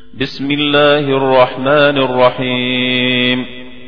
بسم الله الرحمن الرحيم.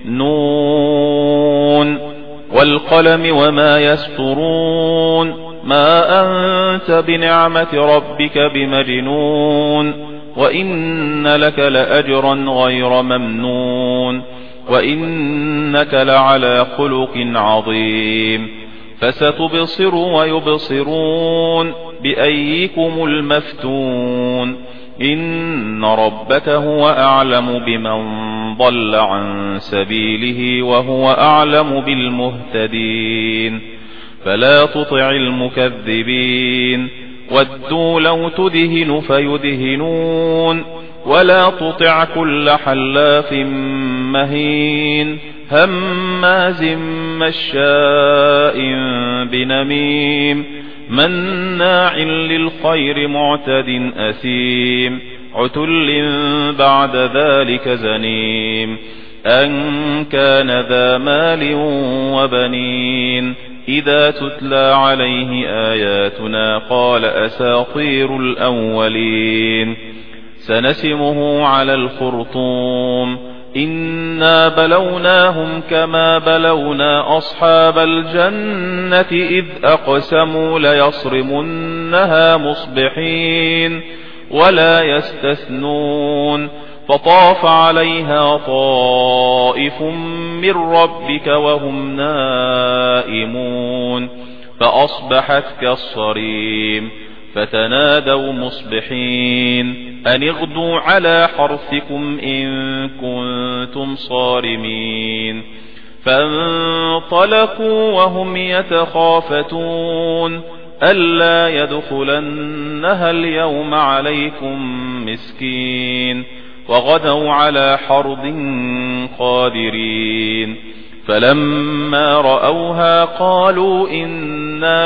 نون والقلم وما يسطرون ما أنت بنعمة ربك بمجنون وإن لك لأجرا غير ممنون وإنك لعلى خلق عظيم. فستبصر ويبصرون بأيكم المفتون إن ربك هو أعلم بمن ضل عن سبيله وهو أعلم بالمهتدين. فلا تطع المكذبين ودوا لو تدهن فيدهنون ولا تطع كل حلاف مهين هماز مشاء بنميم مناع للخير معتد أثيم عتل بعد ذلك زنيم أن كان ذا مال وبنين إذا تتلى عليه آياتنا قال أساطير الأولين. سنسمه على الخرطوم إنا بلوناهم كما بلونا أصحاب الجنة إذ أقسموا ليصرمنها مصبحين ولا يستثنون فطاف عليها طائف من ربك وهم نائمون فأصبحت كالصريم فتنادوا مصبحين أن اغدوا على حرثكم إن كنتم صارمين. فانطلقوا وهم يتخافتون ألا يدخلنها اليوم عليكم مسكين وغدوا على حرد قادرين. فلما رأوها قالوا إنا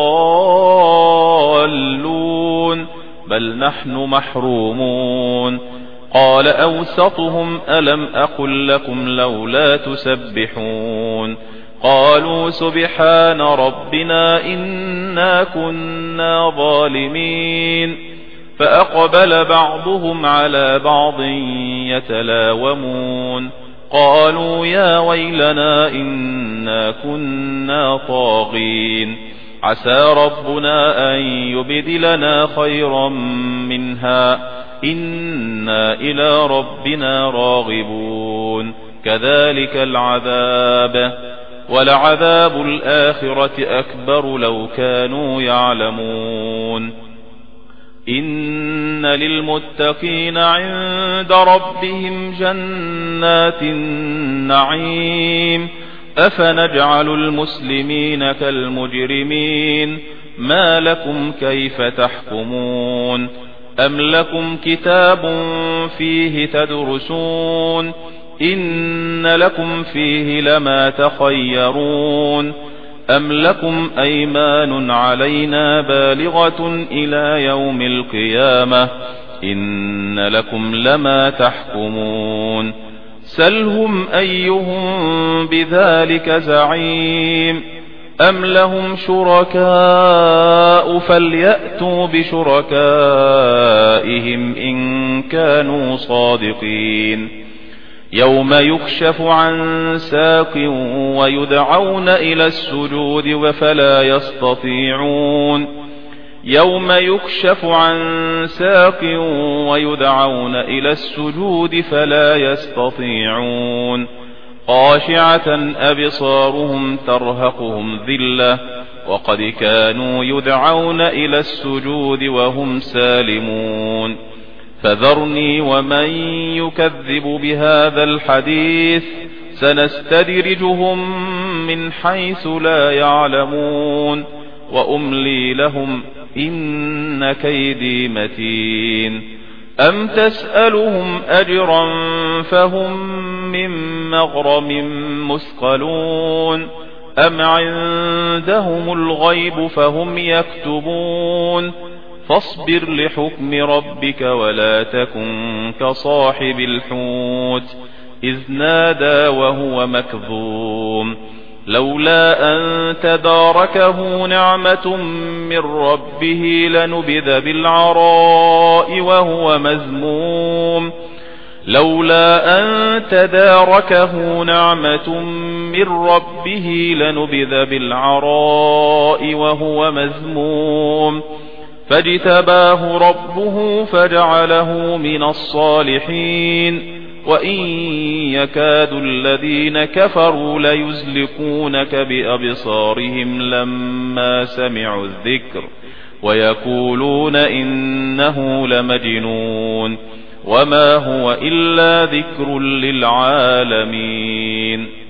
لضالون بل نحن محرومون. قال أوسطهم ألم أقل لكم لولا تسبحون قالوا سبحان ربنا إنا كنا ظالمين. فأقبل بعضهم على بعض يتلاومون قالوا يا ويلنا إنا كنا طاغين عسى ربنا أن يبدلنا خيرا منها إنا إلى ربنا راغبون. كذلك العذاب ولعذاب الآخرة أكبر لو كانوا يعلمون. إن للمتقين عند ربهم جنات النعيم أفنجعل المسلمين كالمجرمين ما لكم كيف تحكمون أم لكم كتاب فيه تدرسون إن لكم فيه لما تخيرون أم لكم أيمان علينا بالغة إلى يوم القيامة إن لكم لما تحكمون. سلهم أيهم بذلك زعيم أم لهم شركاء فليأتوا بشركائهم إن كانوا صادقين. يوم يكشف عن ساق ويدعون إلى السجود فلا يستطيعون يوم يكشف عن ساق ويدعون إلى السجود فلا يستطيعون خاشعة أبصارهم ترهقهم ذلة وقد كانوا يدعون إلى السجود وهم سالمون. فذرني ومن يكذب بهذا الحديث سنستدرجهم من حيث لا يعلمون وأملي لهم إن كيدي متين. أم تسألهم أجرا فهم من مغرم مثقلون أم عندهم الغيب فهم يكتبون. فاصبر لحكم ربك ولا تكن كصاحب الحوت إذ نادى وهو مكظوم لولا أن تداركه نعمة من ربه لنبذ بالعراء وهو مذموم لولا أن تداركه نعمة من ربه لنبذ بالعراء وهو مذموم فاجتباه ربه فجعله من الصالحين وإن يكاد الذين كفروا ليزلقونك بأبصارهم لما سمعوا الذكر ويقولون إنه لمجنون وما هو إلا ذكر للعالمين.